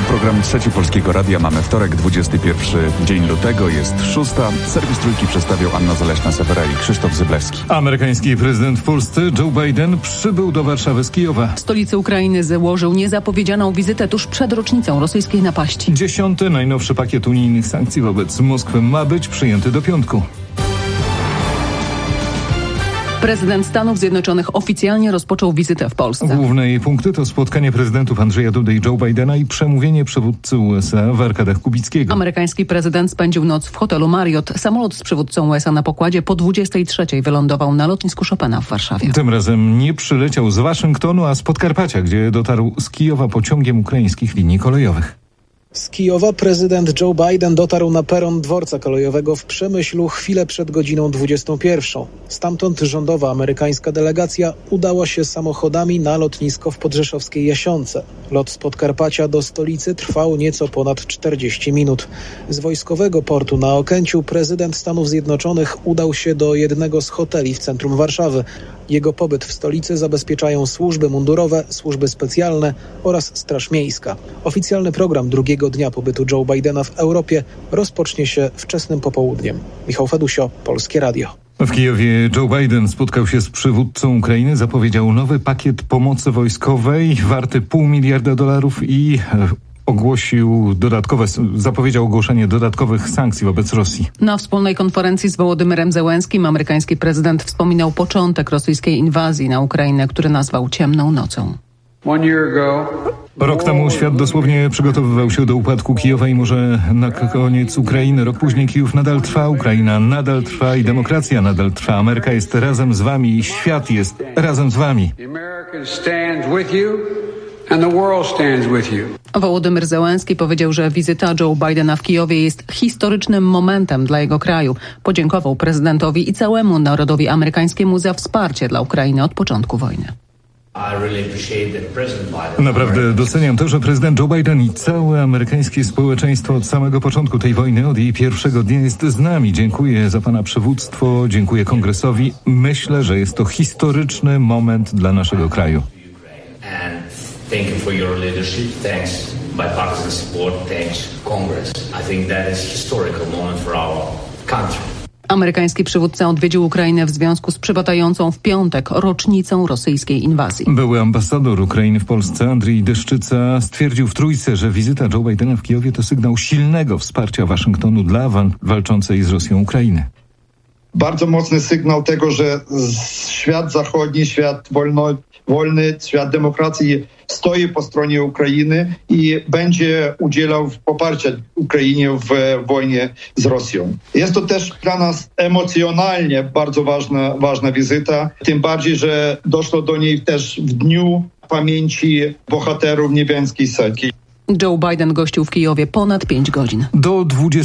Program Trzeci Polskiego Radia. Mamy wtorek, 21 dzień lutego, jest 6. Serwis Trójki przedstawiał Anna Zaleśna-Sewera i Krzysztof Zyblewski. Amerykański prezydent w Polsce Joe Biden przybył do Warszawy z Kijowa. W stolicy Ukrainy założył niezapowiedzianą wizytę tuż przed rocznicą rosyjskiej napaści. 10. najnowszy pakiet unijnych sankcji wobec Moskwy ma być przyjęty do piątku. Prezydent Stanów Zjednoczonych oficjalnie rozpoczął wizytę w Polsce. Główne jej punkty to spotkanie prezydentów Andrzeja Dudy i Joe Bidena i przemówienie przywódcy USA w Arkadach Kubickiego. Amerykański prezydent spędził noc w hotelu Marriott. Samolot z przywódcą USA na pokładzie po 23:00 wylądował na lotnisku Chopina w Warszawie. Tym razem nie przyleciał z Waszyngtonu, a z Podkarpacia, gdzie dotarł z Kijowa pociągiem ukraińskich linii kolejowych. Z Kijowa prezydent Joe Biden dotarł na peron dworca kolejowego w Przemyślu chwilę przed godziną 21. Stamtąd rządowa amerykańska delegacja udała się samochodami na lotnisko w podrzeszowskiej Jasionce. Lot z Podkarpacia do stolicy trwał nieco ponad 40 minut. Z wojskowego portu na Okęciu prezydent Stanów Zjednoczonych udał się do jednego z hoteli w centrum Warszawy. Jego pobyt w stolicy zabezpieczają służby mundurowe, służby specjalne oraz Straż Miejska. Oficjalny program drugiego dnia pobytu Joe Bidena w Europie rozpocznie się wczesnym popołudniem. Michał Fedusio, Polskie Radio. W Kijowie Joe Biden spotkał się z przywódcą Ukrainy, zapowiedział nowy pakiet pomocy wojskowej warty $500 miliarda i zapowiedział ogłoszenie dodatkowych sankcji wobec Rosji. Na wspólnej konferencji z Wołodymyrem Zełenskim amerykański prezydent wspominał początek rosyjskiej inwazji na Ukrainę, który nazwał ciemną nocą. Rok temu świat dosłownie przygotowywał się do upadku Kijowa i może na koniec Ukrainy. Rok później Kijów nadal trwa, Ukraina nadal trwa i demokracja nadal trwa. Ameryka jest razem z wami i świat jest razem z wami. Wołodymyr Zełenski powiedział, że wizyta Joe Bidena w Kijowie jest historycznym momentem dla jego kraju. Podziękował prezydentowi i całemu narodowi amerykańskiemu za wsparcie dla Ukrainy od początku wojny. Naprawdę doceniam to, że prezydent Joe Biden i całe amerykańskie społeczeństwo od samego początku tej wojny, od jej pierwszego dnia jest z nami. Dziękuję za pana przywództwo, dziękuję Kongresowi. Myślę, że jest to historyczny moment dla naszego kraju. Thank you for your leadership. Thanks bipartisan support. Thanks Congress. I think that is a historical moment for our country. Amerykański przywódca odwiedził Ukrainę w związku z przypadającą w piątek rocznicą rosyjskiej inwazji. Były ambasador Ukrainy w Polsce Andrzej Deszczyca stwierdził w Trójce, że wizyta Joe Bidena w Kijowie to sygnał silnego wsparcia Waszyngtonu dla walczącej z Rosją Ukrainy. Bardzo mocny sygnał tego, że świat zachodni, świat wolny, świat demokracji stoi po stronie Ukrainy i będzie udzielał poparcia Ukrainie w wojnie z Rosją. Jest to też dla nas emocjonalnie bardzo ważna wizyta, tym bardziej, że doszło do niej też w dniu pamięci bohaterów Niebiańskiej Setki. Joe Biden gościł w Kijowie ponad 5 godzin. Do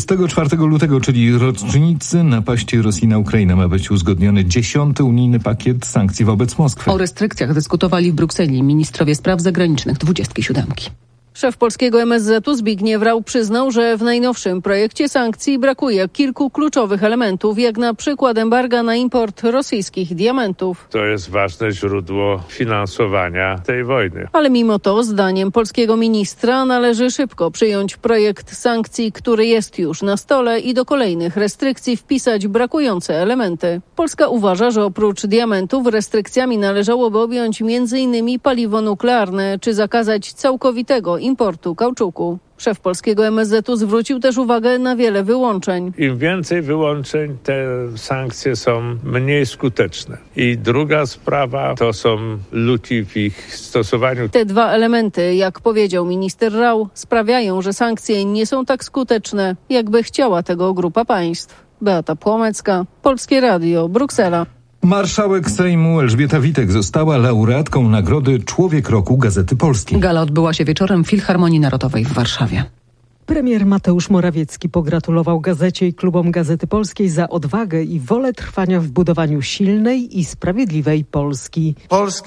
24 lutego, czyli rocznicy napaści Rosji na Ukrainę, ma być uzgodniony 10. unijny pakiet sankcji wobec Moskwy. O restrykcjach dyskutowali w Brukseli ministrowie spraw zagranicznych 27. Szef polskiego MSZ-u Zbigniew Rau przyznał, że w najnowszym projekcie sankcji brakuje kilku kluczowych elementów, jak na przykład embarga na import rosyjskich diamentów. To jest ważne źródło finansowania tej wojny. Ale mimo to, zdaniem polskiego ministra, należy szybko przyjąć projekt sankcji, który jest już na stole i do kolejnych restrykcji wpisać brakujące elementy. Polska uważa, że oprócz diamentów restrykcjami należałoby objąć m.in. paliwo nuklearne, czy zakazać całkowitego importu kauczuku. Szef polskiego MSZ-u zwrócił też uwagę na wiele wyłączeń. Im więcej wyłączeń, te sankcje są mniej skuteczne. I druga sprawa to są luki w ich stosowaniu. Te dwa elementy, jak powiedział minister Rau, sprawiają, że sankcje nie są tak skuteczne, jakby chciała tego grupa państw. Beata Płomecka, Polskie Radio, Bruksela. Marszałek Sejmu Elżbieta Witek została laureatką nagrody Człowiek Roku Gazety Polskiej. Gala odbyła się wieczorem w Filharmonii Narodowej w Warszawie. Premier Mateusz Morawiecki pogratulował gazecie i klubom Gazety Polskiej za odwagę i wolę trwania w budowaniu silnej i sprawiedliwej Polski. Polska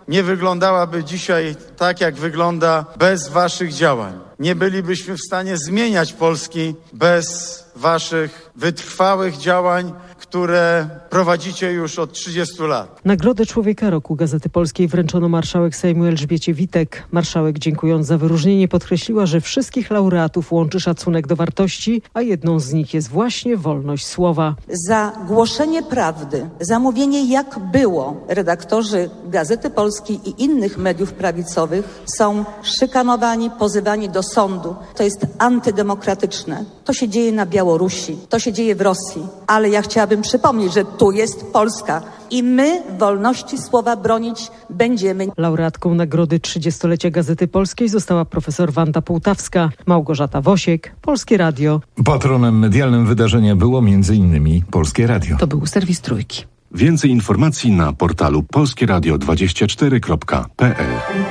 nie wyglądałaby dzisiaj tak, jak wygląda bez waszych działań. Nie bylibyśmy w stanie zmieniać Polski bez waszych wytrwałych działań, które prowadzicie już od 30 lat. Nagrodę Człowieka Roku Gazety Polskiej wręczono marszałek Sejmu Elżbiecie Witek. Marszałek, dziękując za wyróżnienie, podkreśliła, że wszystkich laureatów łączy szacunek do wartości, a jedną z nich jest właśnie wolność słowa. Za głoszenie prawdy, za mówienie jak było, redaktorzy Gazety Polskiej i innych mediów prawicowych są szykanowani, pozywani do sądu. To jest antydemokratyczne. To się dzieje na Białorusi, to się dzieje w Rosji, ale ja chciałabym przypomnieć, że tu jest Polska i my wolności słowa bronić będziemy. Laureatką nagrody 30-lecia Gazety Polskiej została profesor Wanda Połtawska. Małgorzata Wosiek, Polskie Radio. Patronem medialnym wydarzenia było m.in. Polskie Radio. To był serwis Trójki. Więcej informacji na portalu polskieradio24.pl.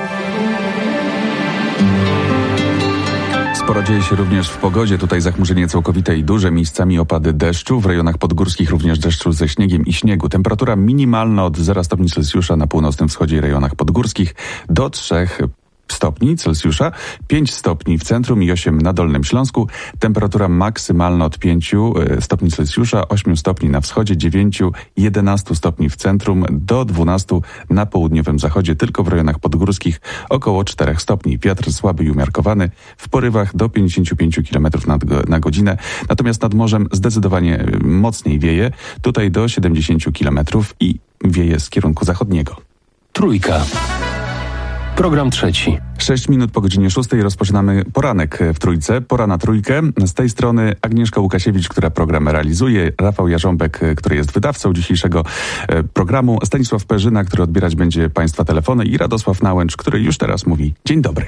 Sporo dzieje się również w pogodzie. Tutaj zachmurzenie całkowite i duże, miejscami opady deszczu. W rejonach podgórskich również deszczu ze śniegiem i śniegu. Temperatura minimalna od 0 stopni Celsjusza na północnym wschodzie i rejonach podgórskich do 3 stopni Celsjusza, 5 stopni w centrum i 8 na Dolnym Śląsku. Temperatura maksymalna od 5 stopni Celsjusza, 8 stopni na wschodzie, 9-11 stopni w centrum, do 12 na południowym zachodzie, tylko w rejonach podgórskich około 4 stopni. Wiatr słaby i umiarkowany, w porywach do 55 km na godzinę, natomiast nad morzem zdecydowanie mocniej wieje, tutaj do 70 km i wieje z kierunku zachodniego. Trójka. Program trzeci. 6 minut po godzinie 6 rozpoczynamy poranek w Trójce. Pora na Trójkę. Z tej strony Agnieszka Łukasiewicz, która program realizuje, Rafał Jarząbek, który jest wydawcą dzisiejszego programu, Stanisław Perzyna, który odbierać będzie Państwa telefony i Radosław Nałęcz, który już teraz mówi dzień dobry.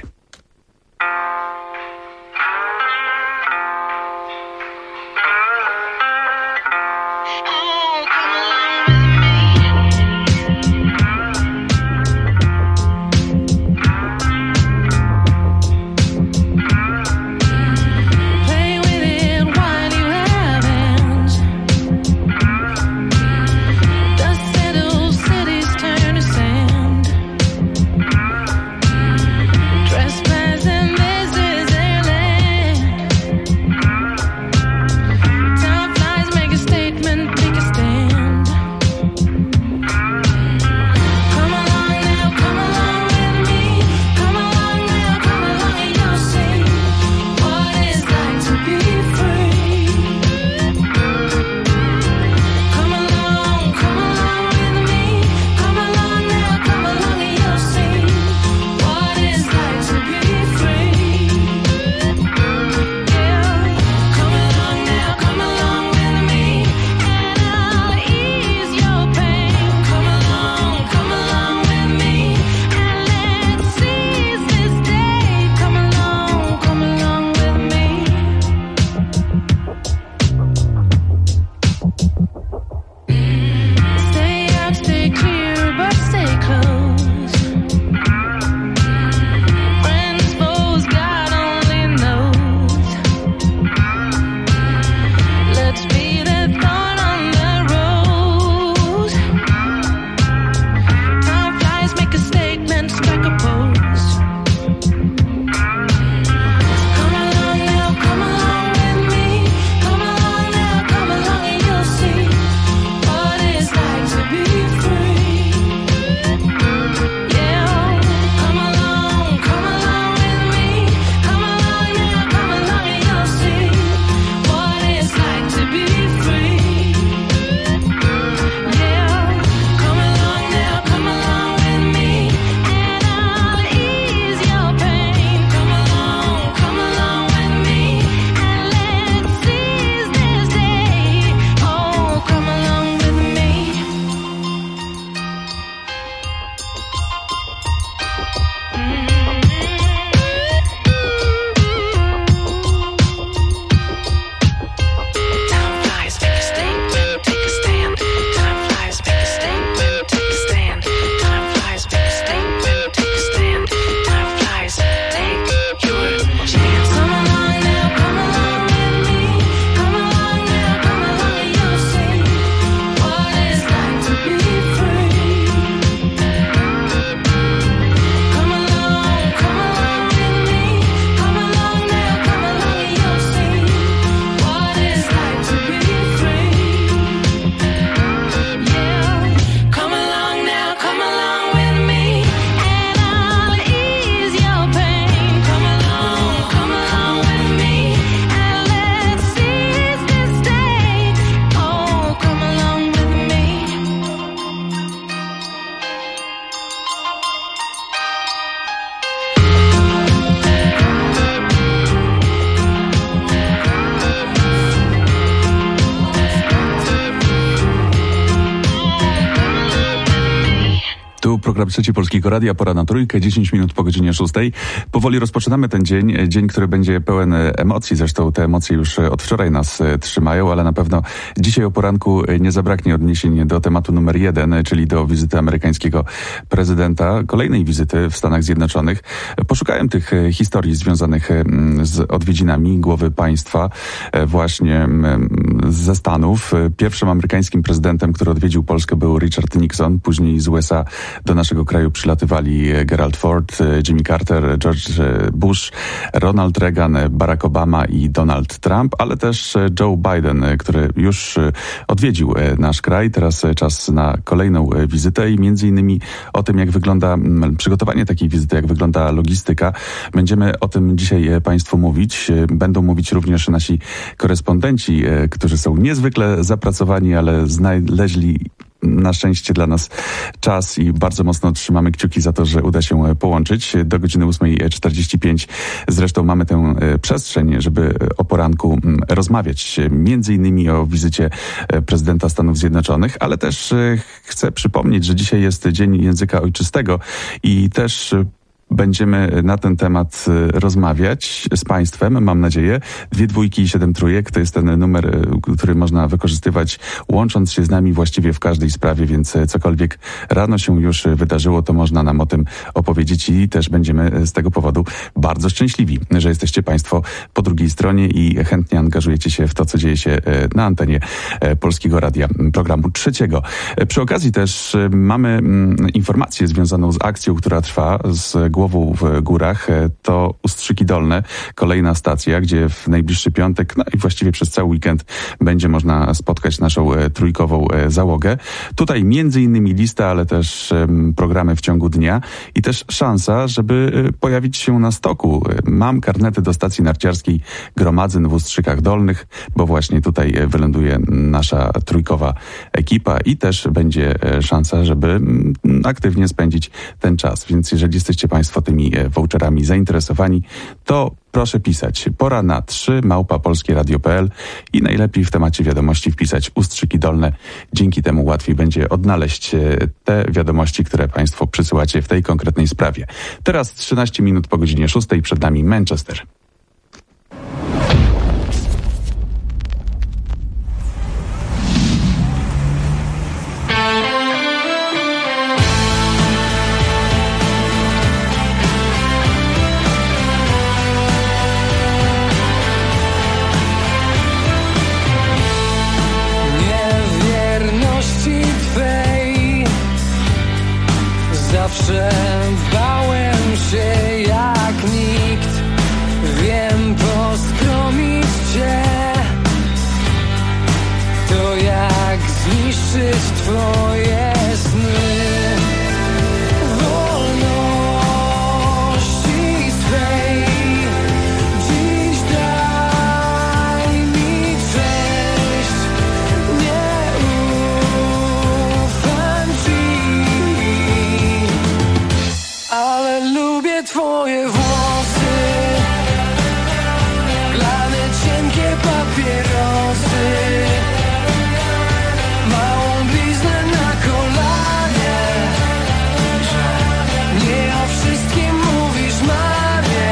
Dressed Program Trzeci Polskiego Radia, pora na trójkę, 10 minut po godzinie 6. Powoli rozpoczynamy ten dzień, który będzie pełen emocji. Zresztą te emocje już od wczoraj nas trzymają, ale na pewno dzisiaj o poranku nie zabraknie odniesień do tematu numer 1, czyli do wizyty amerykańskiego prezydenta, kolejnej wizyty w Stanach Zjednoczonych. Poszukałem tych historii związanych z odwiedzinami głowy państwa właśnie ze Stanów. Pierwszym amerykańskim prezydentem, który odwiedził Polskę, był Richard Nixon. Później z USA do naszego kraju przylatywali Gerald Ford, Jimmy Carter, George Bush, Ronald Reagan, Barack Obama i Donald Trump, ale też Joe Biden, który już odwiedził nasz kraj. Teraz czas na kolejną wizytę i między innymi o tym, jak wygląda przygotowanie takiej wizyty, jak wygląda logistyka. Będziemy o tym dzisiaj Państwu mówić. Będą mówić również nasi korespondenci, którzy są niezwykle zapracowani, ale znaleźli na szczęście dla nas czas i bardzo mocno trzymamy kciuki za to, że uda się połączyć. Do godziny 8:45 zresztą mamy tę przestrzeń, żeby o poranku rozmawiać między innymi o wizycie prezydenta Stanów Zjednoczonych, ale też chcę przypomnieć, że dzisiaj jest Dzień Języka Ojczystego i też będziemy na ten temat rozmawiać z Państwem, mam nadzieję. 2 dwójki i 7 trójek to jest ten numer, który można wykorzystywać łącząc się z nami właściwie w każdej sprawie, więc cokolwiek rano się już wydarzyło, to można nam o tym opowiedzieć i też będziemy z tego powodu bardzo szczęśliwi, że jesteście Państwo po drugiej stronie i chętnie angażujecie się w to, co dzieje się na antenie Polskiego Radia, programu trzeciego. Przy okazji też mamy informację związaną z akcją, która trwa z Głową w górach. To Ustrzyki Dolne, kolejna stacja, gdzie w najbliższy piątek, no i właściwie przez cały weekend będzie można spotkać naszą trójkową załogę. Tutaj między innymi lista, ale też programy w ciągu dnia i też szansa, żeby pojawić się na stoku. Mam karnety do stacji narciarskiej Gromadzyn w Ustrzykach Dolnych, bo właśnie tutaj wyląduje nasza trójkowa ekipa i też będzie szansa, żeby aktywnie spędzić ten czas. Więc jeżeli jesteście Państwo tymi voucherami zainteresowani, to proszę pisać pora na 3@polskieradio.pl i najlepiej w temacie wiadomości wpisać Ustrzyki Dolne. Dzięki temu łatwiej będzie odnaleźć te wiadomości, które Państwo przysyłacie w tej konkretnej sprawie. Teraz 13 minut po godzinie 6, przed nami Manchester. Zawsze bałem się jak nikt, wiem poskromić cię, to jak zniszczyć twoje sny. Wolności swej dziś daj mi cześć, nie ufam ci, ale lubię twoje włosy, glane cienkie papierosy, małą bliznę na kolanie, że nie o wszystkim mówisz mamie.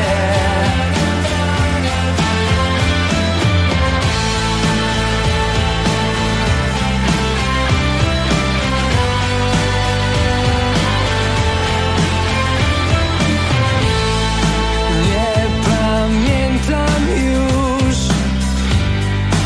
Nie pamiętam już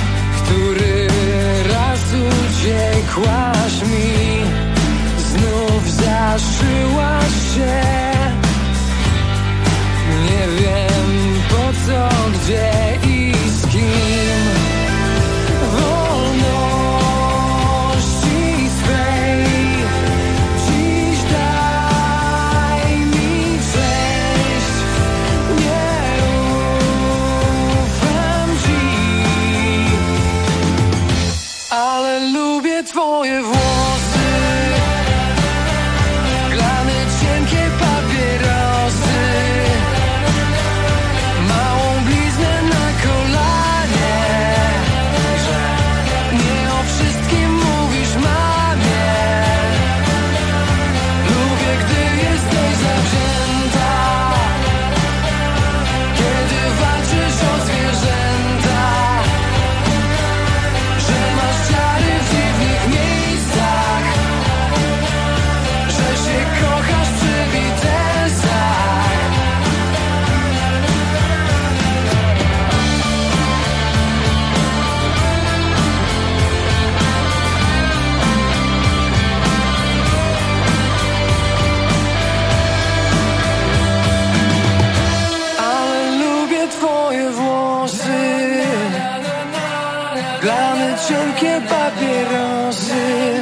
moje włosy, glany cienkie papierosy,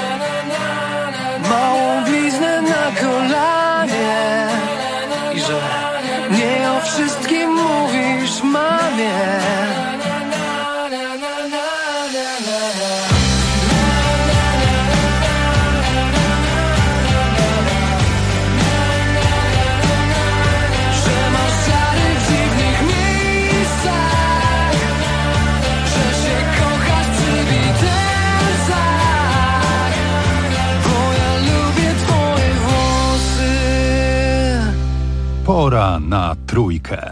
małą bliznę na kolanie i że nie o wszystkim mówisz mamie. Pora na trójkę.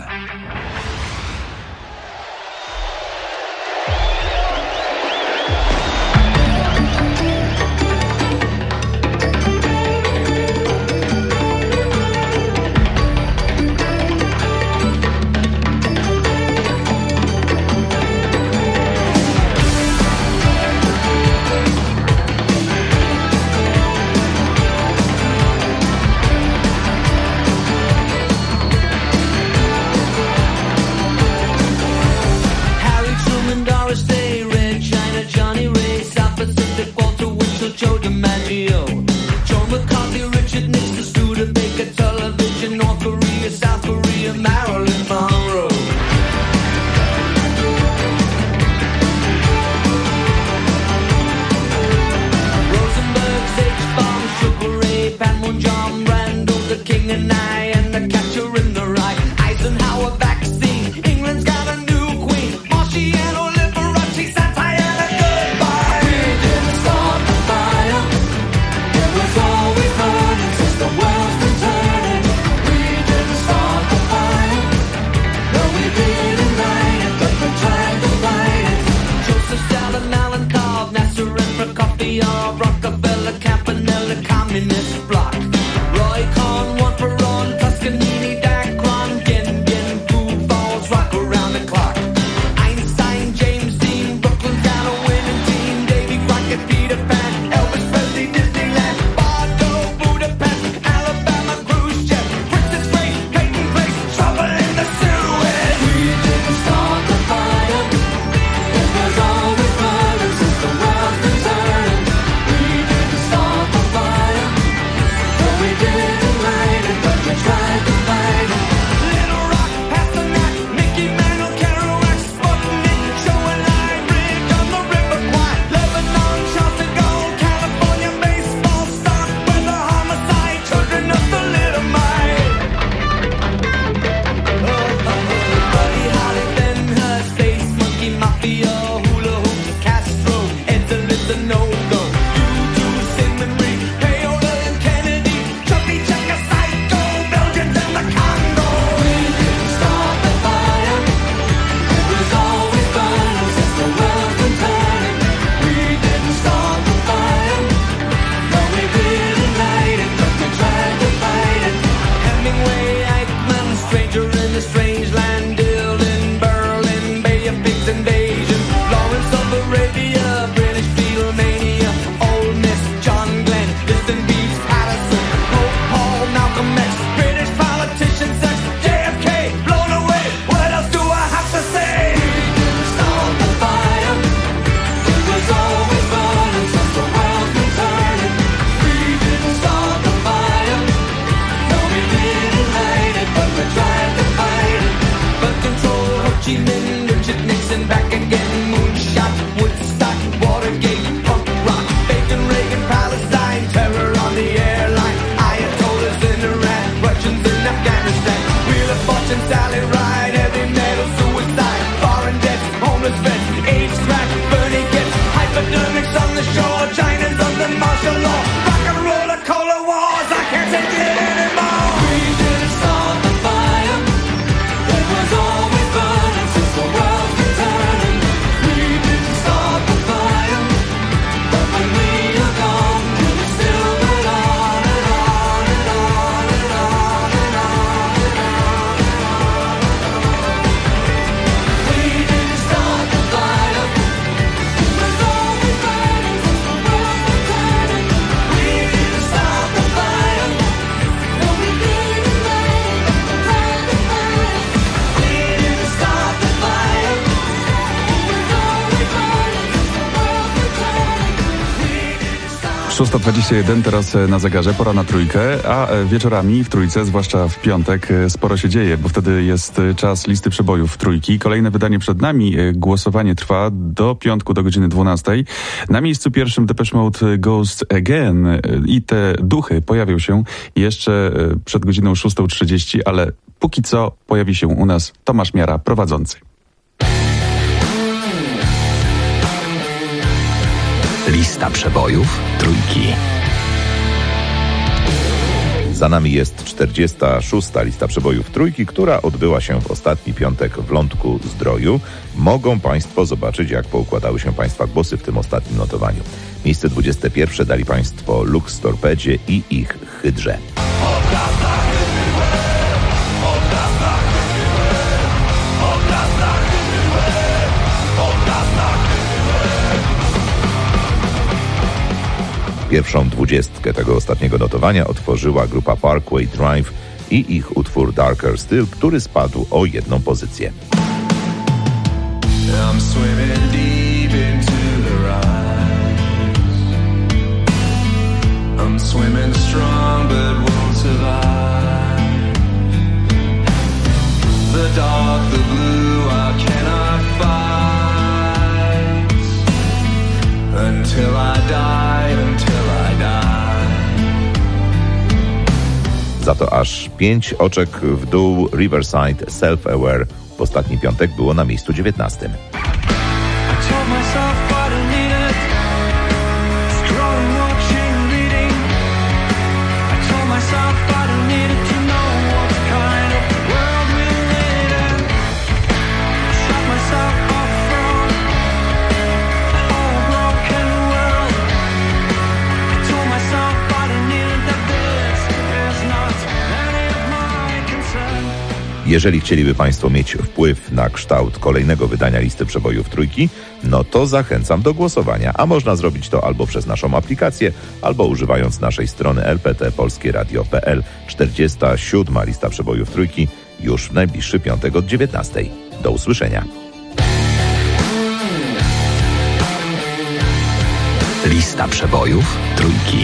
6:21 teraz na zegarze, pora na trójkę, a wieczorami w trójce, zwłaszcza w piątek, sporo się dzieje, bo wtedy jest czas listy przebojów trójki. Kolejne wydanie przed nami, głosowanie trwa do piątku do godziny 12. Na miejscu pierwszym Depeche Mode Ghost Again i te duchy pojawią się jeszcze przed godziną 6:30, ale póki co pojawi się u nas Tomasz Miara, prowadzący. Lista przebojów trójki. Za nami jest 46. lista przebojów trójki, która odbyła się w ostatni piątek w Lądku Zdroju. Mogą Państwo zobaczyć, jak poukładały się Państwa głosy w tym ostatnim notowaniu. Miejsce 21 dali Państwo Lux Torpedzie i ich Hydrze. Pierwszą 20 tego ostatniego notowania otworzyła grupa Parkway Drive i ich utwór Darker Still, który spadł o 1 pozycję. I'm swimming deep into the rise. I'm swimming strong but won't survive. The dark, the blue, I cannot fight until I die, until I die. Za to aż 5 oczek w dół Riverside Self-Aware w ostatni piątek było na miejscu 19. Jeżeli chcieliby Państwo mieć wpływ na kształt kolejnego wydania listy przebojów trójki, no to zachęcam do głosowania, a można zrobić to albo przez naszą aplikację, albo używając naszej strony lptpolskieradio.pl. 47. lista przebojów trójki już w najbliższy piątek od 19. Do usłyszenia. Lista przebojów trójki.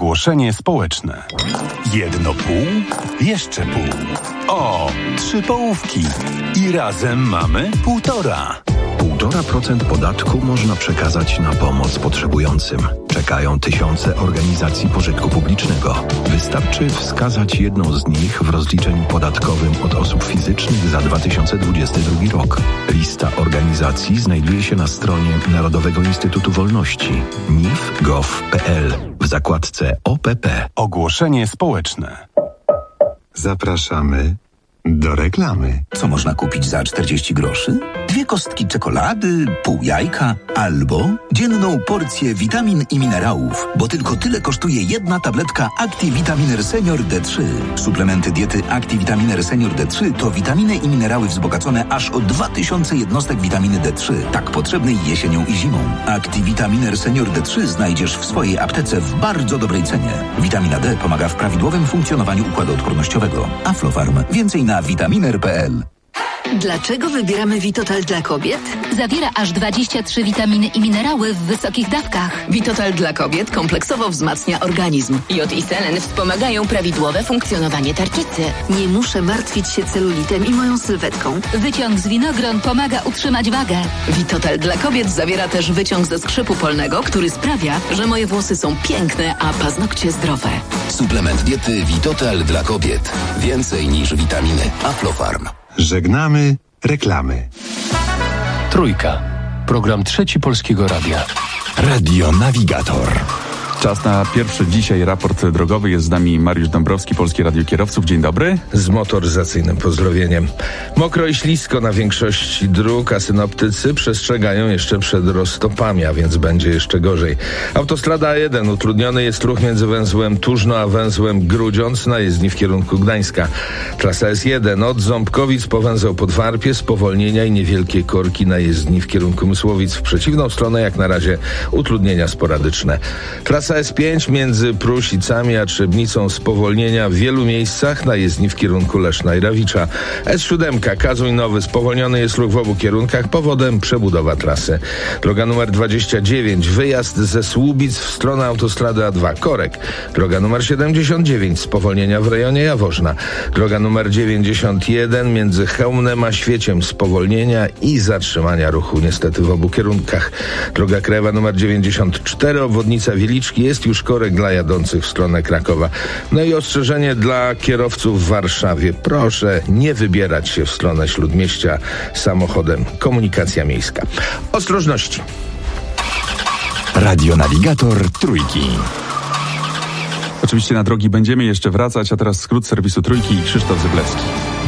Ogłoszenie społeczne. 1 pół, jeszcze pół. O, 3 połówki. I razem mamy 1,5. 1,5% podatku można przekazać na pomoc potrzebującym. Czekają tysiące organizacji pożytku publicznego. Wystarczy wskazać jedną z nich w rozliczeniu podatkowym od osób fizycznych za 2022 rok. Lista organizacji znajduje się na stronie Narodowego Instytutu Wolności nif.gov.pl w zakładce OPP. Ogłoszenie społeczne. Zapraszamy do reklamy. Co można kupić za 40 groszy? 2 kostki czekolady, pół jajka albo dzienną porcję witamin i minerałów, bo tylko tyle kosztuje jedna tabletka ActiVitaminer Senior D3. Suplementy diety ActiVitaminer Senior D3 to witaminy i minerały wzbogacone aż o 2000 jednostek witaminy D3, tak potrzebnej jesienią i zimą. ActiVitaminer Senior D3 znajdziesz w swojej aptece w bardzo dobrej cenie. Witamina D pomaga w prawidłowym funkcjonowaniu układu odpornościowego. Aflofarm. Więcej na vitaminer.pl. Dlaczego wybieramy Vitotal dla kobiet? Zawiera aż 23 witaminy i minerały w wysokich dawkach. Vitotal dla kobiet kompleksowo wzmacnia organizm. Jod i selen wspomagają prawidłowe funkcjonowanie tarczycy. Nie muszę martwić się celulitem i moją sylwetką. Wyciąg z winogron pomaga utrzymać wagę. Vitotal dla kobiet zawiera też wyciąg ze skrzypu polnego, który sprawia, że moje włosy są piękne, a paznokcie zdrowe. Suplement diety Vitotal dla kobiet. Więcej niż witaminy. Aflofarm. Żegnamy reklamy. Trójka. Program Trzeci Polskiego Radia. Radio Navigator. Czas na pierwszy dzisiaj raport drogowy. Jest z nami Mariusz Dąbrowski, Polskie Radio Kierowców. Dzień dobry. Z motoryzacyjnym pozdrowieniem. Mokro i ślisko na większości dróg, a synoptycy przestrzegają jeszcze przed roztopami, a więc będzie jeszcze gorzej. Autostrada A1. Utrudniony jest ruch między węzłem Tużno a węzłem Grudziądz na jezdni w kierunku Gdańska. Trasa S1 od Ząbkowic po węzeł Podwarpie, spowolnienia i niewielkie korki na jezdni w kierunku Mysłowic. W przeciwną stronę jak na razie utrudnienia sporadyczne. Trasa S5 między Prusicami a Trzebnicą, spowolnienia w wielu miejscach na jezdni w kierunku Leszna i Rawicza. S7 Kazuj Nowy, spowolniony jest ruch w obu kierunkach, powodem przebudowa trasy. Droga numer 29, wyjazd ze Słubic w stronę autostrady A2 korek. Droga numer 79, spowolnienia w rejonie Jaworzna. Droga numer 91 między Chełmnem a Świeciem, spowolnienia i zatrzymania ruchu niestety w obu kierunkach. Droga krajowa numer 94, obwodnica Wieliczki, jest już korek dla jadących w stronę Krakowa. No i ostrzeżenie dla kierowców w Warszawie. Proszę nie wybierać się w stronę Śródmieścia samochodem. Komunikacja miejska. Ostrożności. Radio Navigator Trójki. Oczywiście na drogi będziemy jeszcze wracać, a teraz skrót serwisu Trójki i Krzysztof Zyblewski.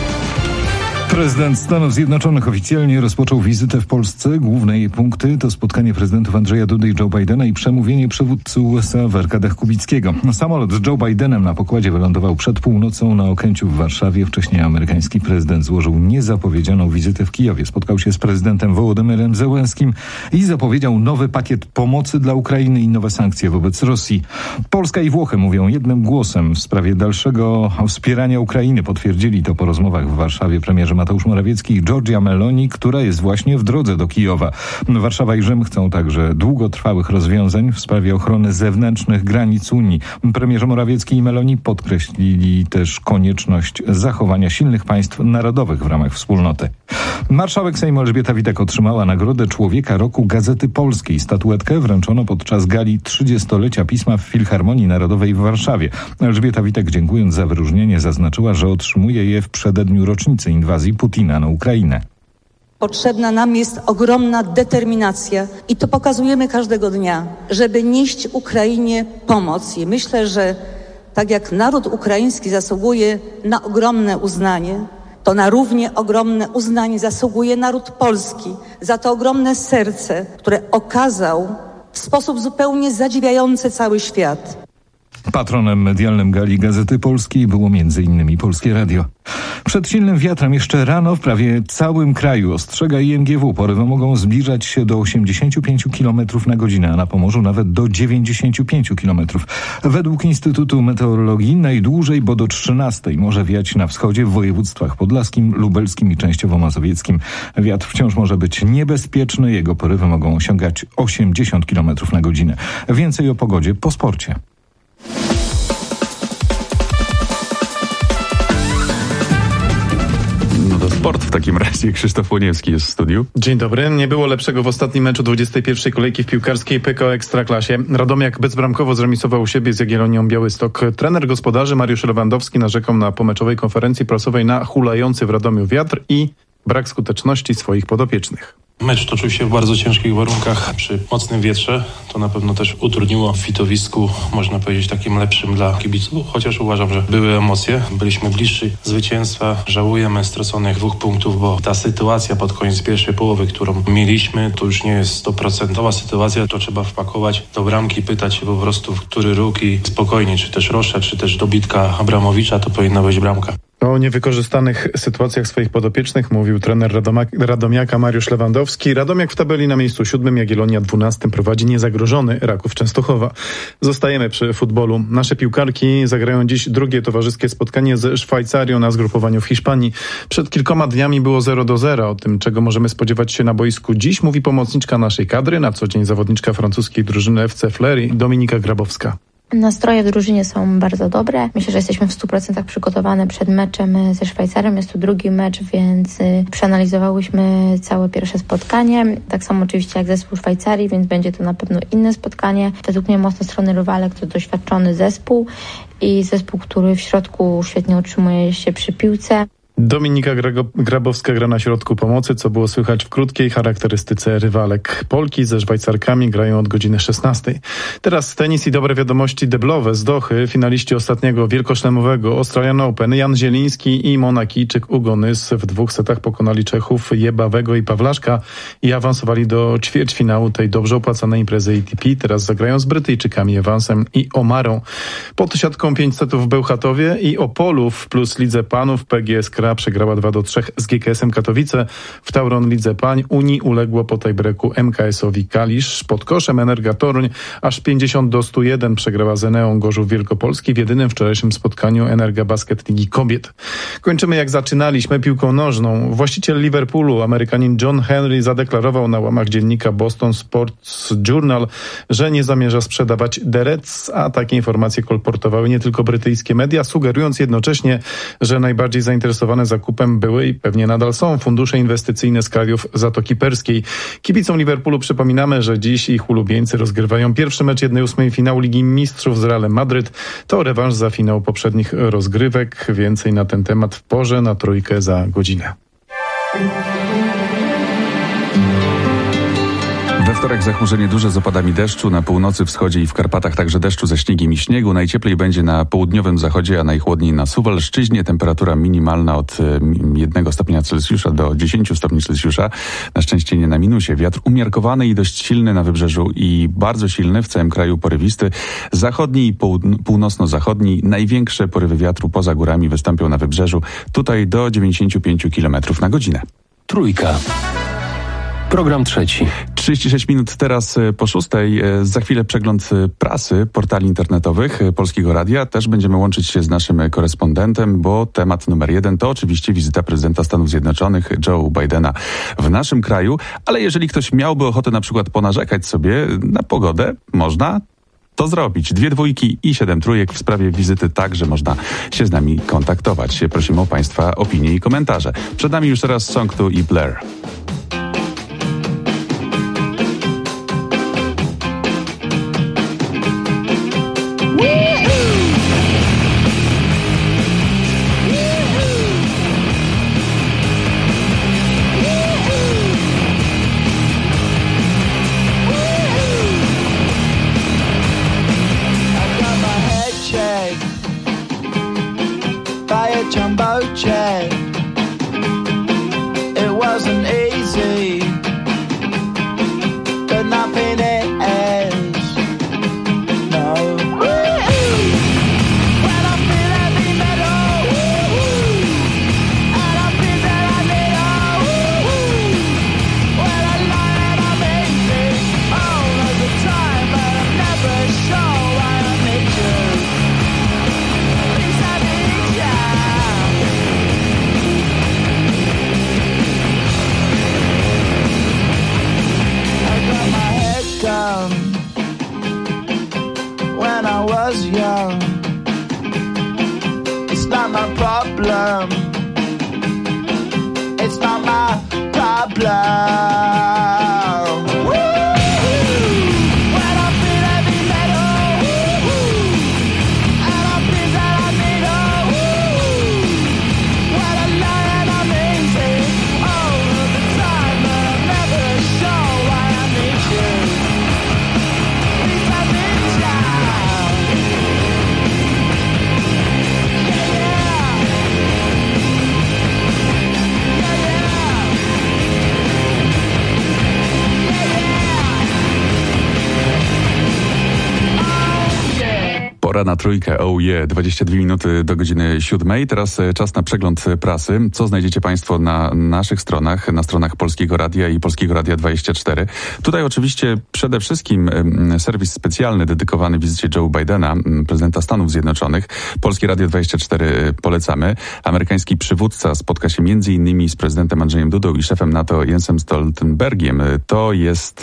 Prezydent Stanów Zjednoczonych oficjalnie rozpoczął wizytę w Polsce. Główne jej punkty to spotkanie prezydentów Andrzeja Dudy i Joe Bidena i przemówienie przywódcy USA w arkadach Kubickiego. Samolot z Joe Bidenem na pokładzie wylądował przed północą na Okęciu w Warszawie. Wcześniej amerykański prezydent złożył niezapowiedzianą wizytę w Kijowie. Spotkał się z prezydentem Wołodymyrem Zełenskim i zapowiedział nowy pakiet pomocy dla Ukrainy i nowe sankcje wobec Rosji. Polska i Włochy mówią jednym głosem w sprawie dalszego wspierania Ukrainy. Potwierdzili to po rozmowach w Warszawie premierzy Mateusz Morawiecki i Giorgia Meloni, która jest właśnie w drodze do Kijowa. Warszawa i Rzym chcą także długotrwałych rozwiązań w sprawie ochrony zewnętrznych granic Unii. Premierzy Morawiecki i Meloni podkreślili też konieczność zachowania silnych państw narodowych w ramach wspólnoty. Marszałek Sejmu Elżbieta Witek otrzymała Nagrodę Człowieka Roku Gazety Polskiej. Statuetkę wręczono podczas gali 30-lecia Pisma w Filharmonii Narodowej w Warszawie. Elżbieta Witek, dziękując za wyróżnienie, zaznaczyła, że otrzymuje je w przededniu rocznicy inwazji Putina na Ukrainę. Potrzebna nam jest ogromna determinacja i to pokazujemy każdego dnia, żeby nieść Ukrainie pomoc. I myślę, że tak jak naród ukraiński zasługuje na ogromne uznanie, to na równie ogromne uznanie zasługuje naród polski za to ogromne serce, które okazał w sposób zupełnie zadziwiający cały świat. Patronem medialnym gali Gazety Polskiej było m.in. Polskie Radio. Przed silnym wiatrem jeszcze rano w prawie całym kraju ostrzega IMGW. Porywy mogą zbliżać się do 85 km na godzinę, a na Pomorzu nawet do 95 km. Według Instytutu Meteorologii najdłużej, bo do 13 może wiać na wschodzie w województwach podlaskim, lubelskim i częściowo mazowieckim. Wiatr wciąż może być niebezpieczny. Jego porywy mogą osiągać 80 km na godzinę. Więcej o pogodzie po sporcie. Sport w takim razie. Krzysztof Łoniewski jest w studiu. Dzień dobry. Nie było lepszego w ostatnim meczu 21. kolejki w piłkarskiej PKO Ekstraklasie. Radomiak bezbramkowo zremisował u siebie z Jagiellonią Białystok. Trener gospodarzy Mariusz Lewandowski narzekał na pomeczowej konferencji prasowej na hulający w Radomiu wiatr i brak skuteczności swoich podopiecznych. Mecz toczył się w bardzo ciężkich warunkach przy mocnym wietrze. To na pewno też utrudniło w widowisku, można powiedzieć, takim lepszym dla kibiców, chociaż uważam, że były emocje. Byliśmy bliżsi zwycięstwa. Żałujemy straconych 2 punktów, bo ta sytuacja pod koniec pierwszej połowy, którą mieliśmy, to już nie jest 100% sytuacja. To trzeba wpakować do bramki, pytać się po prostu, w który róg i spokojnie, czy też Rosza, czy też dobitka Abramowicza, to powinna być bramka. O niewykorzystanych sytuacjach swoich podopiecznych mówił trener Radomiaka Mariusz Lewandowski. Radomiak w tabeli na miejscu 7, Jagiellonia 12 prowadzi niezagrożony Raków Częstochowa. Zostajemy przy futbolu. Nasze piłkarki zagrają dziś drugie towarzyskie spotkanie ze Szwajcarią na zgrupowaniu w Hiszpanii. Przed kilkoma dniami było 0-0. O tym, czego możemy spodziewać się na boisku dziś, mówi pomocniczka naszej kadry, na co dzień zawodniczka francuskiej drużyny FC Fleury, Dominika Grabowska. Nastroje w drużynie są bardzo dobre. Myślę, że jesteśmy w 100% przygotowane przed meczem ze Szwajcarią. Jest to drugi mecz, więc przeanalizowałyśmy całe pierwsze spotkanie. Tak samo oczywiście jak zespół Szwajcarii, więc będzie to na pewno inne spotkanie. Według mnie mocno strony rywalek to doświadczony zespół i zespół, który w środku świetnie utrzymuje się przy piłce. Dominika Grabowska gra na środku pomocy, co było słychać w krótkiej charakterystyce rywalek. Polki ze Szwajcarkami grają od godziny 16. Teraz tenis i dobre wiadomości deblowe z Dochy. Finaliści ostatniego wielkoszlemowego Australian Open Jan Zieliński i Monakijczyk Ugo Nys w 2 setach pokonali Czechów Jebawego i Pawlaszka i awansowali do ćwierćfinału tej dobrze opłacanej imprezy ATP. Teraz zagrają z Brytyjczykami Evansem i Omarą. Pod siatką 5 setów w Bełchatowie i Opolów plus Lidze Panów PGS Kra przegrała 2-3 z GKS-em Katowice. W Tauron Lidze Pań Unii uległo po tiebreaku MKS-owi Kalisz. Pod koszem Energa Toruń aż 50-101 przegrała z Eneą Gorzów Wielkopolski w jedynym wczorajszym spotkaniu Energa Basket Ligi Kobiet. Kończymy jak zaczynaliśmy, piłką nożną. Właściciel Liverpoolu, Amerykanin John Henry, zadeklarował na łamach dziennika Boston Sports Journal, że nie zamierza sprzedawać The Reds, a takie informacje kolportowały nie tylko brytyjskie media, sugerując jednocześnie, że najbardziej zainteresowane zakupem były i pewnie nadal są fundusze inwestycyjne z krajów Zatoki Perskiej. Kibicom Liverpoolu przypominamy, że dziś ich ulubieńcy rozgrywają pierwszy mecz 1/8 finału Ligi Mistrzów z Realem Madryt. To rewanż za finał poprzednich rozgrywek. Więcej na ten temat w porze na Trójkę za godzinę. We wtorek zachmurzenie duże z opadami deszczu, na północy, wschodzie i w Karpatach także deszczu ze śniegiem i śniegu. Najcieplej będzie na południowym zachodzie, a najchłodniej na Suwalszczyźnie. Temperatura minimalna od 1 stopnia Celsjusza do 10 stopni Celsjusza. Na szczęście nie na minusie. Wiatr umiarkowany i dość silny na wybrzeżu i bardzo silny w całym kraju, porywisty. Zachodni i północno-zachodni. Największe porywy wiatru poza górami wystąpią na wybrzeżu. Tutaj do 95 km na godzinę. Trójka. Program trzeci. 36 minut teraz po 6. Za chwilę przegląd prasy, portali internetowych Polskiego Radia. Też będziemy łączyć się z naszym korespondentem, bo temat numer 1 to oczywiście wizyta prezydenta Stanów Zjednoczonych Joe Bidena w naszym kraju. Ale jeżeli ktoś miałby ochotę na przykład ponarzekać sobie na pogodę, można to zrobić. 2 dwójki i 7 trójek w sprawie wizyty, także można się z nami kontaktować. Prosimy o Państwa opinie i komentarze. Przed nami już teraz Song 2 i Blair. Jumbo jet. It wasn't easy, but nothing is. No. When I feel heavy metal, and I feel that I need when I lie and I'm easy all of the time, but I'm never sure why I need you. Please I need you. Pora na trójkę, 22 minuty do godziny 7. Teraz czas na przegląd prasy. Co znajdziecie Państwo na naszych stronach, na stronach Polskiego Radia i Polskiego Radia 24. Tutaj oczywiście przede wszystkim serwis specjalny dedykowany wizycie Joe Bidena, prezydenta Stanów Zjednoczonych. Polskie Radio 24 polecamy. Amerykański przywódca spotka się m.in. z prezydentem Andrzejem Dudą i szefem NATO Jensem Stoltenbergiem. To jest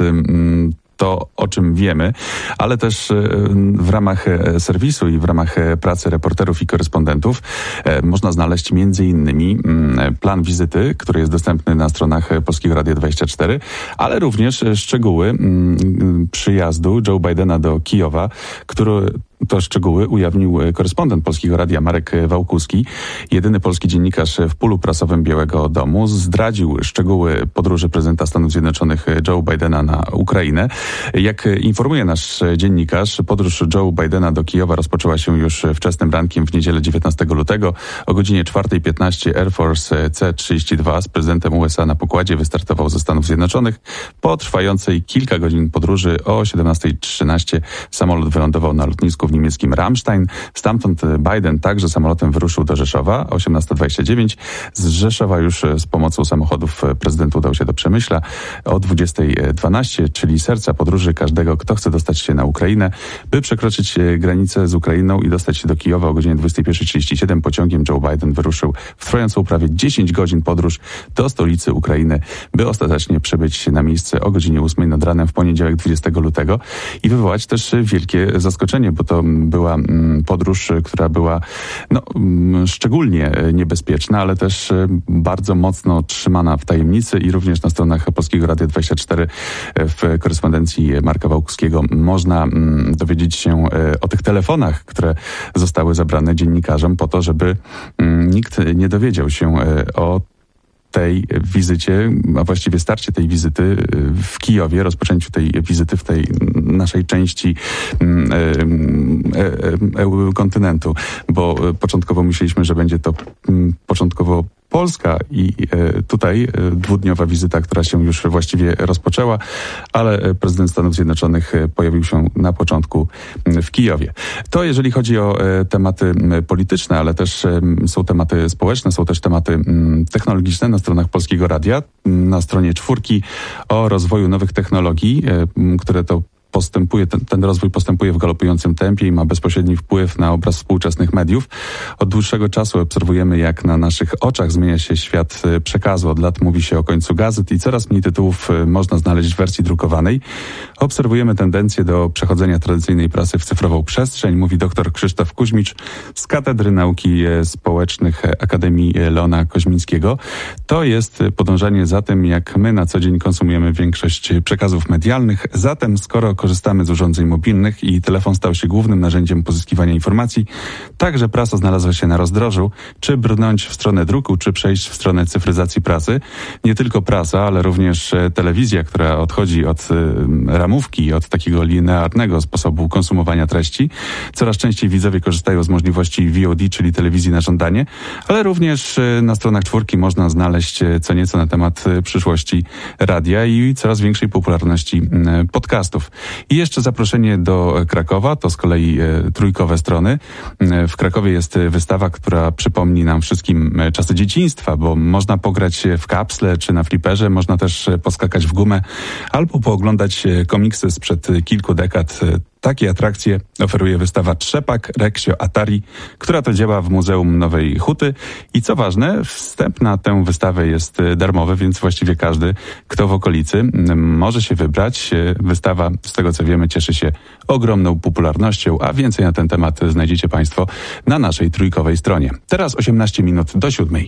to, o czym wiemy, ale też w ramach serwisu i w ramach pracy reporterów i korespondentów można znaleźć m.in. plan wizyty, który jest dostępny na stronach Polskiego Radia 24, ale również szczegóły przyjazdu Joe Bidena do Kijowa, to szczegóły ujawnił korespondent Polskiego Radia Marek Wałkuski, jedyny polski dziennikarz w pulu prasowym Białego Domu. Zdradził szczegóły podróży prezydenta Stanów Zjednoczonych Joe Bidena na Ukrainę. Jak informuje nasz dziennikarz, podróż Joe Bidena do Kijowa rozpoczęła się już wczesnym rankiem w niedzielę 19 lutego. O godzinie 4:15 Air Force C-32 z prezydentem USA na pokładzie wystartował ze Stanów Zjednoczonych. Po trwającej kilka godzin podróży o 17:13 samolot wylądował na lotnisku w niemieckim Ramstein. Stamtąd Biden także samolotem wyruszył do Rzeszowa. 18:29 z Rzeszowa już z pomocą samochodów prezydent udał się do Przemyśla. O 20:12, czyli serca podróży każdego, kto chce dostać się na Ukrainę, by przekroczyć granicę z Ukrainą i dostać się do Kijowa o godzinie 21:37 pociągiem Joe Biden wyruszył w trwającą prawie 10 godzin podróż do stolicy Ukrainy, by ostatecznie przybyć na miejsce o godzinie 8 nad ranem w poniedziałek 20 lutego i wywołać też wielkie zaskoczenie, bo to była podróż, która była szczególnie niebezpieczna, ale też bardzo mocno trzymana w tajemnicy i również na stronach Polskiego Radia 24 w korespondencji Marka Wałkuskiego można dowiedzieć się o tych telefonach, które zostały zabrane dziennikarzom po to, żeby nikt nie dowiedział się o tej wizycie, a właściwie starcie tej wizyty w Kijowie, rozpoczęciu tej wizyty w tej naszej części kontynentu, bo początkowo myśleliśmy, że będzie to początkowo Polska i tutaj dwudniowa wizyta, która się już właściwie rozpoczęła, ale prezydent Stanów Zjednoczonych pojawił się na początku w Kijowie. To jeżeli chodzi o tematy polityczne, ale też są tematy społeczne, są też tematy technologiczne na stronach Polskiego Radia. Na stronie 4 o rozwoju nowych technologii, które to ten rozwój postępuje w galopującym tempie i ma bezpośredni wpływ na obraz współczesnych mediów. Od dłuższego czasu obserwujemy, jak na naszych oczach zmienia się świat przekazu. Od lat mówi się o końcu gazet i coraz mniej tytułów można znaleźć w wersji drukowanej. Obserwujemy tendencję do przechodzenia tradycyjnej prasy w cyfrową przestrzeń, mówi dr Krzysztof Kuźmicz z Katedry Nauki Społecznych Akademii Leona Koźmińskiego. To jest podążanie za tym, jak my na co dzień konsumujemy większość przekazów medialnych. Zatem, skoro korzystamy z urządzeń mobilnych i telefon stał się głównym narzędziem pozyskiwania informacji, także prasa znalazła się na rozdrożu, czy brnąć w stronę druku, czy przejść w stronę cyfryzacji prasy. Nie tylko prasa, ale również telewizja, która odchodzi od ramówki, od takiego linearnego sposobu konsumowania treści. Coraz częściej widzowie korzystają z możliwości VOD, czyli telewizji na żądanie, ale również na stronach 4 można znaleźć co nieco na temat przyszłości radia i coraz większej popularności podcastów. I jeszcze zaproszenie do Krakowa, to z kolei trójkowe strony. W Krakowie jest wystawa, która przypomni nam wszystkim czasy dzieciństwa, bo można pograć w kapsle czy na fliperze, można też poskakać w gumę albo pooglądać komiksy sprzed kilku dekad. Takie atrakcje oferuje wystawa Trzepak, Reksio, Atari, która to działa w Muzeum Nowej Huty. I co ważne, wstęp na tę wystawę jest darmowy, więc właściwie każdy, kto w okolicy, może się wybrać. Wystawa, z tego co wiemy, cieszy się ogromną popularnością, a więcej na ten temat znajdziecie Państwo na naszej trójkowej stronie. Teraz 18 minut do 7.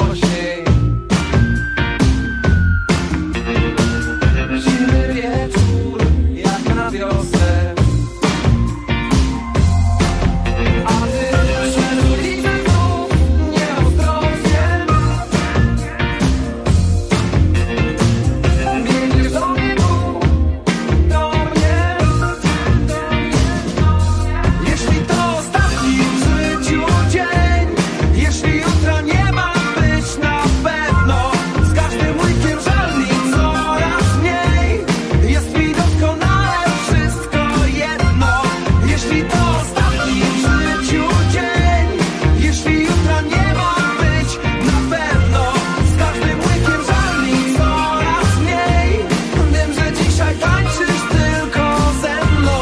głośniej. Zimny wieczór, jak na wiosnę. A ty przez ulicę znów nieostrożnie biegniesz do mnie tu, do mnie. Jeśli to ostatni w życiu dzień, jeśli jutra nie ma być na pewno, z każdym łykiem żal mi coraz mniej. Jest mi doskonale wszystko jedno. Jeśli to ostatni w życiu dzień, jeśli jutra nie ma być na pewno, z każdym łykiem żal mi coraz mniej. Wiem, że dzisiaj tańczysz tylko ze mną.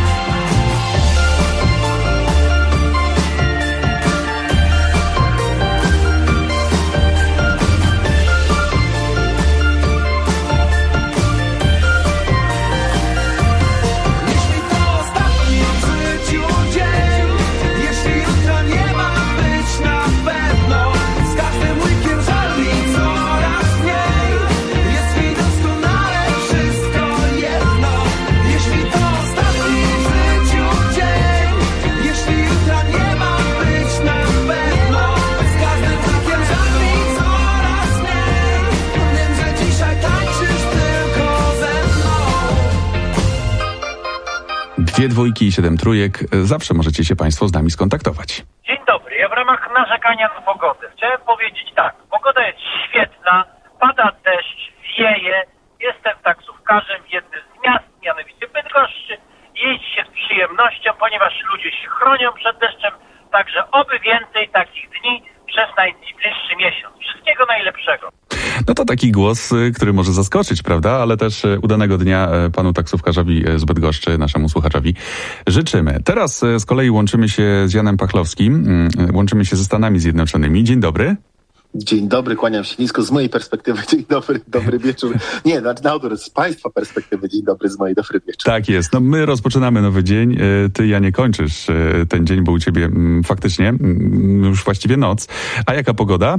Jeśli to ostatni w życiu dzień, jeśli jutra nie ma być na pewno, z każdym łykiem żal mi coraz mniej. Jest mi doskonale wszystko jedno. Jeśli to ostatni w życiu dzień, jeśli jutra nie ma być na pewno, z każdym łykiem żal mi coraz mniej. Wiem, że dzisiaj tańczysz tylko ze mną. 2 dwójki i 7 trójek. Zawsze możecie się Państwo z nami skontaktować. Dzień dobry, ja w ramach narzekania na pogodę chciałem powiedzieć tak, pogoda jest świetna, pada deszcz, wieje, jestem taksówkarzem w jednym z miast, mianowicie Bydgoszczy, jeździ się z przyjemnością, ponieważ ludzie się chronią przed deszczem, także oby więcej takich dni przez najbliższy miesiąc. Wszystkiego najlepszego. No to taki głos, który może zaskoczyć, prawda? Ale też udanego dnia panu taksówkarzowi z Bydgoszczy, naszemu słuchaczowi życzymy. Teraz z kolei łączymy się z Janem Pachlowskim, łączymy się ze Stanami Zjednoczonymi. Dzień dobry. Dzień dobry, kłaniam się nisko. Z mojej perspektywy dzień dobry, dobry wieczór. Nie, na odwrót, z Państwa perspektywy dzień dobry, z mojej dobry wieczór. Tak jest. No my rozpoczynamy nowy dzień. Ty, Janie, kończysz ten dzień, bo u ciebie faktycznie już właściwie noc. A jaka pogoda?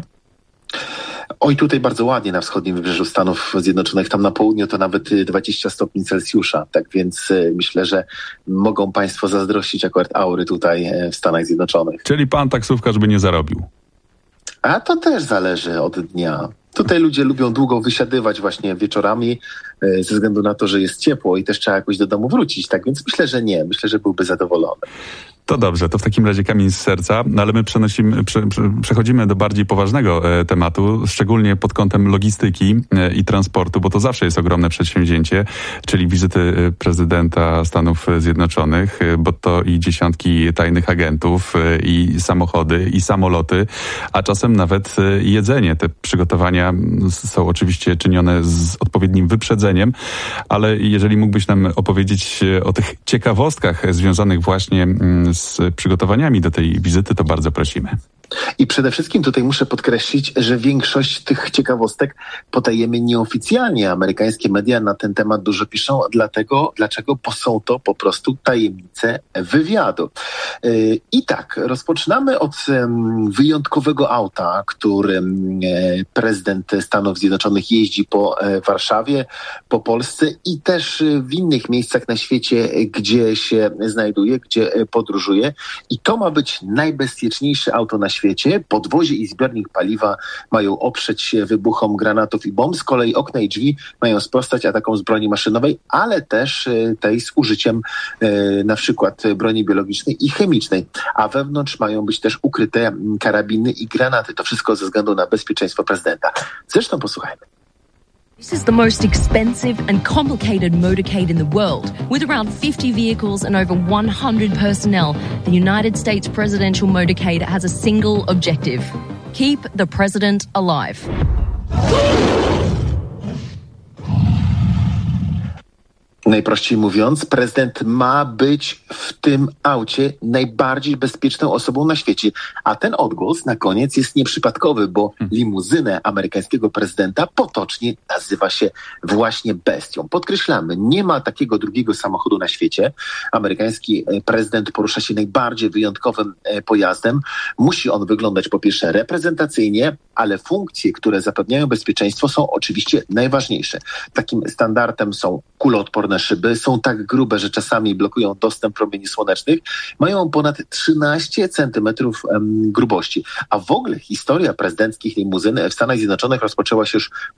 Oj, tutaj bardzo ładnie na wschodnim wybrzeżu Stanów Zjednoczonych, tam na południu to nawet 20 stopni Celsjusza, tak więc myślę, że mogą Państwo zazdrościć akurat aury tutaj w Stanach Zjednoczonych. Czyli pan taksówkarz by nie zarobił? A to też zależy od dnia. Tutaj ludzie lubią długo wysiadywać właśnie wieczorami ze względu na to, że jest ciepło i też trzeba jakoś do domu wrócić, tak więc myślę, że nie. Myślę, że byłby zadowolony. To dobrze, to w takim razie kamień z serca, no ale my przechodzimy do bardziej poważnego tematu, szczególnie pod kątem logistyki i transportu, bo to zawsze jest ogromne przedsięwzięcie, czyli wizyty prezydenta Stanów Zjednoczonych, bo to i dziesiątki tajnych agentów, i samochody, i samoloty, a czasem nawet jedzenie. Te przygotowania są oczywiście czynione z odpowiednim wyprzedzeniem, ale jeżeli mógłbyś nam opowiedzieć o tych ciekawostkach związanych właśnie z przygotowaniami do tej wizyty, to bardzo prosimy. I przede wszystkim tutaj muszę podkreślić, że większość tych ciekawostek podajemy nieoficjalnie. Amerykańskie media na ten temat dużo piszą, dlaczego? Bo są to po prostu tajemnice wywiadu. I tak, rozpoczynamy od wyjątkowego auta, którym prezydent Stanów Zjednoczonych jeździ po Warszawie, po Polsce i też w innych miejscach na świecie, gdzie się znajduje, gdzie podróżuje. I to ma być najbezpieczniejsze auto na świecie. Podwozie i zbiornik paliwa mają oprzeć się wybuchom granatów i bomb. Z kolei okna i drzwi mają sprostać atakom z broni maszynowej, ale też tej z użyciem na przykład broni biologicznej i chemicznej. A wewnątrz mają być też ukryte karabiny i granaty. To wszystko ze względu na bezpieczeństwo prezydenta. Zresztą posłuchajmy. This is the most expensive and complicated motorcade in the world. With around 50 vehicles and over 100 personnel, the United States presidential motorcade has a single objective: keep the president alive. Najprościej mówiąc, prezydent ma być w tym aucie najbardziej bezpieczną osobą na świecie. A ten odgłos na koniec jest nieprzypadkowy, bo limuzynę amerykańskiego prezydenta potocznie nazywa się właśnie bestią. Podkreślamy, nie ma takiego drugiego samochodu na świecie. Amerykański prezydent porusza się najbardziej wyjątkowym pojazdem. Musi on wyglądać po pierwsze reprezentacyjnie, ale funkcje, które zapewniają bezpieczeństwo, są oczywiście najważniejsze. Takim standardem są kuloodporne szyby, są tak grube, że czasami blokują dostęp promieni słonecznych, mają ponad 13 centymetrów grubości. A w ogóle historia prezydenckich limuzyn w Stanach Zjednoczonych rozpoczęła się już w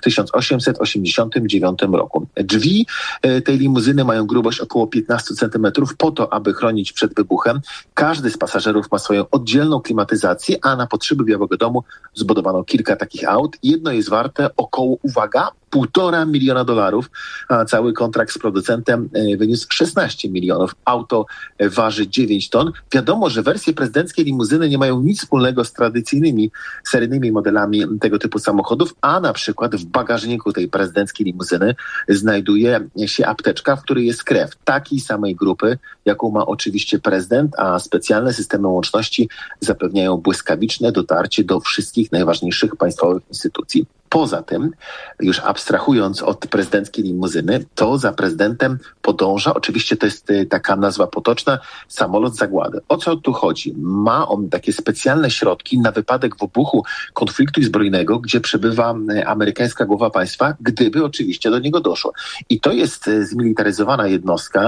1889 roku. Drzwi tej limuzyny mają grubość około 15 centymetrów po to, aby chronić przed wybuchem. Każdy z pasażerów ma swoją oddzielną klimatyzację, a na potrzeby Białego Domu zbudowano kilka takich aut. Jedno jest warte około, uwaga, $1,5 miliona, a cały kontrakt z producentem wyniósł 16 milionów. Auto waży 9 ton. Wiadomo, że wersje prezydenckie limuzyny nie mają nic wspólnego z tradycyjnymi seryjnymi modelami tego typu samochodów, a na przykład w bagażniku tej prezydenckiej limuzyny znajduje się apteczka, w której jest krew takiej samej grupy, jaką ma oczywiście prezydent, a specjalne systemy łączności zapewniają błyskawiczne dotarcie do wszystkich najważniejszych państwowych instytucji. Poza tym, już abstrahując od prezydenckiej limuzyny, to za prezydentem podąża, oczywiście to jest taka nazwa potoczna, samolot zagłady. O co tu chodzi? Ma on takie specjalne środki na wypadek wybuchu konfliktu zbrojnego, gdzie przebywa amerykańska głowa państwa, gdyby oczywiście do niego doszło. I to jest zmilitaryzowana jednostka.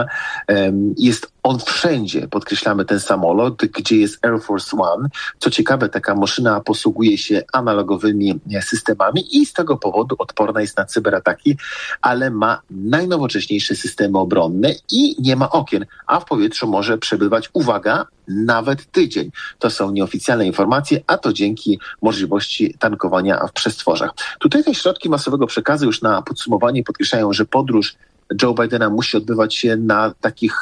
Jest on wszędzie, podkreślamy ten samolot, gdzie jest Air Force One. Co ciekawe, taka maszyna posługuje się analogowymi systemami i z tego powodu odporna jest na cyberataki, ale ma najnowocześniejsze systemy obronne i nie ma okien, a w powietrzu może przebywać, uwaga, nawet tydzień. To są nieoficjalne informacje, a to dzięki możliwości tankowania w przestworzach. Tutaj te środki masowego przekazu już na podsumowanie podkreślają, że podróż Joe Bidena musi odbywać się na takich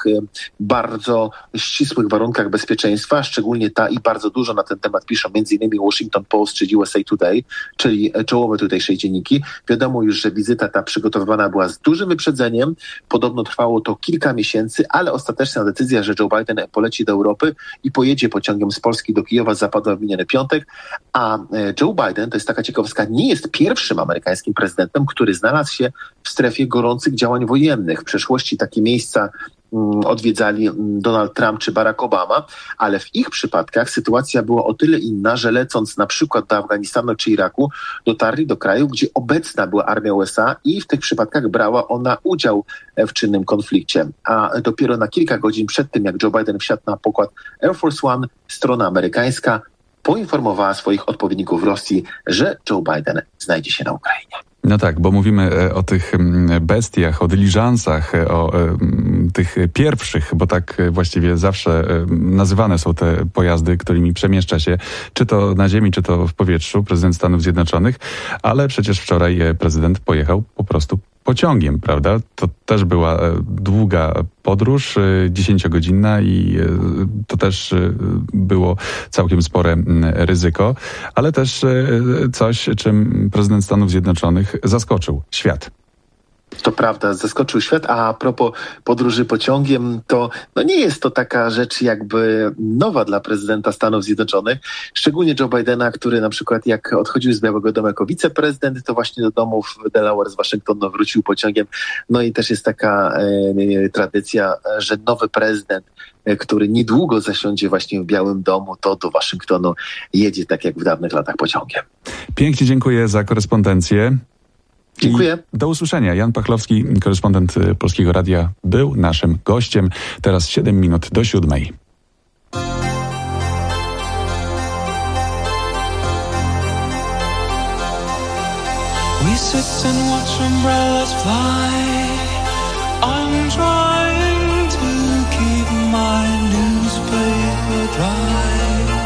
bardzo ścisłych warunkach bezpieczeństwa, szczególnie i bardzo dużo na ten temat piszą m.in. Washington Post czy USA Today, czyli czołowe tutejsze dzienniki. Wiadomo już, że wizyta ta przygotowywana była z dużym wyprzedzeniem. Podobno trwało to kilka miesięcy, ale ostateczna decyzja, że Joe Biden poleci do Europy i pojedzie pociągiem z Polski do Kijowa, zapadła w miniony piątek, a Joe Biden, to jest taka ciekawostka, nie jest pierwszym amerykańskim prezydentem, który znalazł się w strefie gorących działań wojennych. W przeszłości takie miejsca odwiedzali Donald Trump czy Barack Obama, ale w ich przypadkach sytuacja była o tyle inna, że lecąc na przykład do Afganistanu czy Iraku, dotarli do kraju, gdzie obecna była armia USA i w tych przypadkach brała ona udział w czynnym konflikcie. A dopiero na kilka godzin przed tym, jak Joe Biden wsiadł na pokład Air Force One, strona amerykańska poinformowała swoich odpowiedników w Rosji, że Joe Biden znajdzie się na Ukrainie. No tak, bo mówimy o tych bestiach, o dyliżansach, o tych pierwszych, bo tak właściwie zawsze nazywane są te pojazdy, którymi przemieszcza się, czy to na ziemi, czy to w powietrzu, prezydent Stanów Zjednoczonych, ale przecież wczoraj prezydent pojechał po prostu pociągiem, prawda? To też była długa podróż, 10-godzinna i to też było całkiem spore ryzyko, ale też coś, czym prezydent Stanów Zjednoczonych zaskoczył świat. To prawda, zaskoczył świat, a propos podróży pociągiem, to nie jest to taka rzecz jakby nowa dla prezydenta Stanów Zjednoczonych, szczególnie Joe Bidena, który na przykład jak odchodził z Białego Domu jako wiceprezydent, to właśnie do domu w Delaware z Waszyngtonu wrócił pociągiem. No i też jest taka tradycja, że nowy prezydent, który niedługo zasiądzie właśnie w Białym Domu, to do Waszyngtonu jedzie tak jak w dawnych latach pociągiem. Pięknie dziękuję za korespondencję. Dziękuję. I do usłyszenia. Jan Pachlowski, korespondent Polskiego Radia, był naszym gościem. Teraz 7 minut do 7. We sit and watch umbrellas fly. I'm trying to keep my newspaper dry.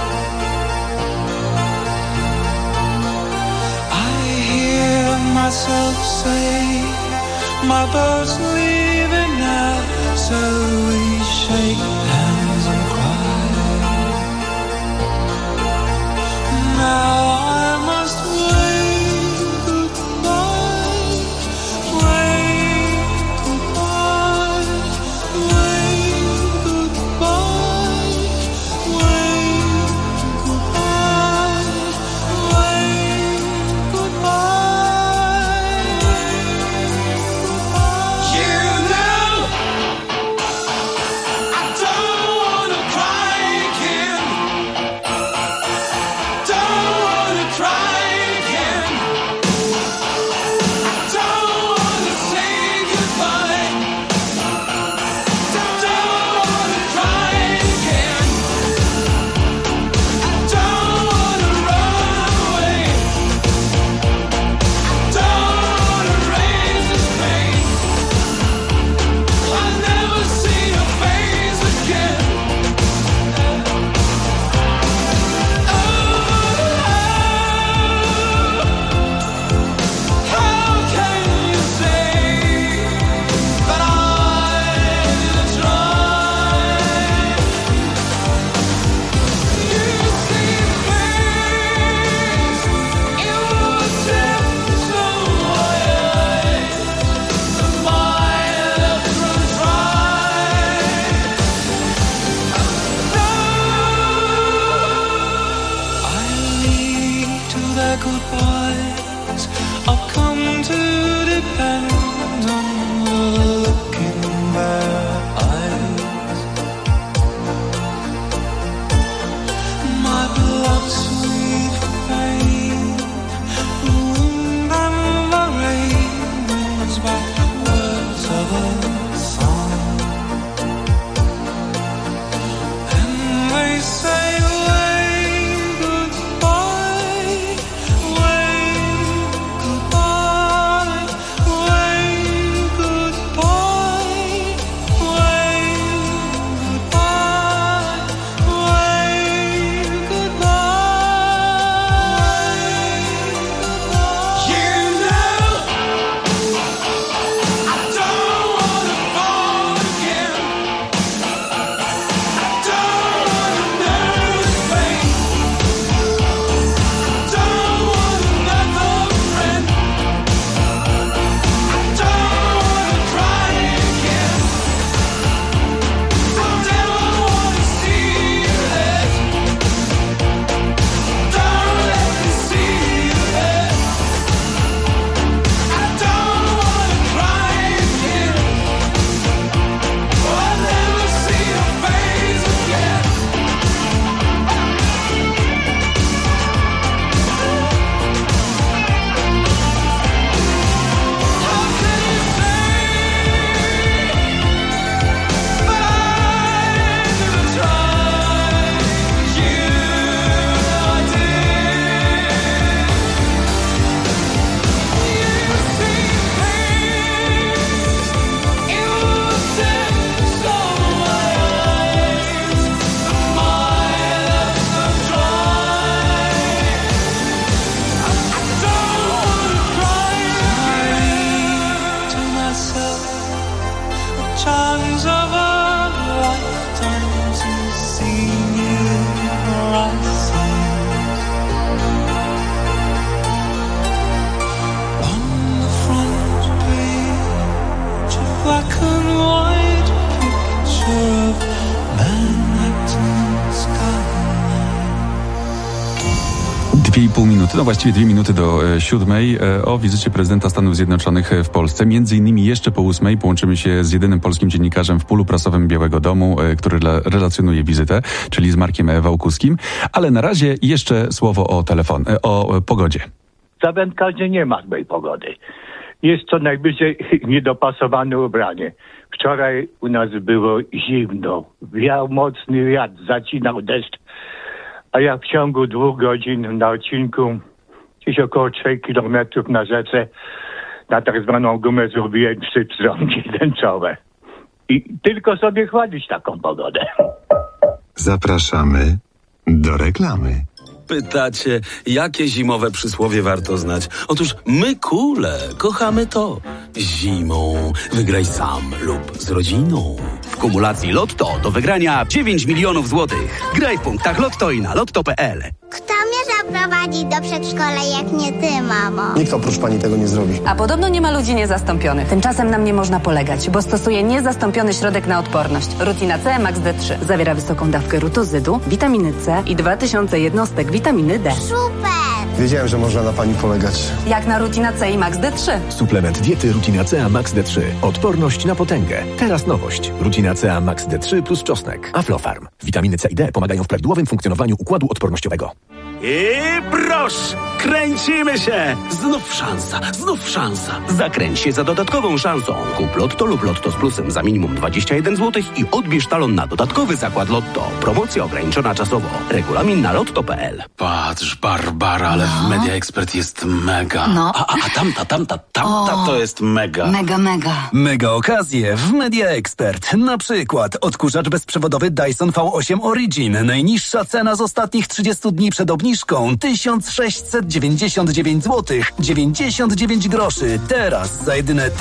Myself say my boat's leaving now, so we shake hands and cry. Now I must wave goodbye, wave goodbye, wave goodbye, wave goodbye, wave goodbye. You know I don't minuty, no właściwie 2 minuty do 7:00 o wizycie prezydenta Stanów Zjednoczonych w Polsce. Między innymi jeszcze po 8:00 połączymy się z jedynym polskim dziennikarzem w polu prasowym Białego Domu, który relacjonuje wizytę, czyli z Markiem Wałkuskim. Ale na razie jeszcze słowo o pogodzie. Za wędkarzy nie ma złej pogody. Jest co najwyżej niedopasowane ubranie. Wczoraj u nas było zimno. Wiał mocny wiatr, zacinał deszcz. A ja w ciągu 2 godzin na odcinku gdzieś około 3 kilometrów na rzece na tak zwaną gumę zrobiłem 3 pstrągi tęczowe. I tylko sobie chwalić taką pogodę. Zapraszamy do reklamy. Pytacie, jakie zimowe przysłowie warto znać? Otóż my kule kochamy to. Zimą wygraj sam lub z rodziną. W kumulacji Lotto do wygrania 9 milionów złotych. Graj w punktach Lotto i na lotto.pl. Kto mnie zaprowadzi do przedszkola, jak nie ty, mamo? Nikt oprócz pani tego nie zrobi. A podobno nie ma ludzi niezastąpionych. Tymczasem na mnie można polegać, bo stosuję niezastąpiony środek na odporność. Rutina C Max D3. Zawiera wysoką dawkę rutozydu, witaminy C i 2000 jednostek witaminy D. Super! Wiedziałem, że można na pani polegać. Jak na Rutina C i Max D3. Suplement diety Rutina C Max D3. Odporność na potęgę. Teraz nowość. Rutina C Max D3 plus czosnek. Aflofarm. Witaminy C i D pomagają w prawidłowym funkcjonowaniu układu odpornościowego. I proszę, kręcimy się! Znów szansa. Zakręć się za dodatkową szansą. Kup Lotto lub Lotto z plusem za minimum 21 zł i odbierz talon na dodatkowy zakład Lotto. Promocja ograniczona czasowo. Regulamin na lotto.pl. Patrz, Barbara, ale w Media Expert jest mega. No. A tamta to jest mega. Mega. Mega okazje w Media Expert. Na przykład odkurzacz bezprzewodowy Dyson V8 Origin. Najniższa cena z ostatnich 30 dni przed obniżką 1699 zł 99 groszy. Teraz za jedyne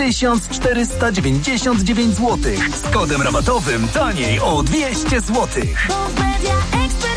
1499 zł. Z kodem rabatowym taniej o 200 zł.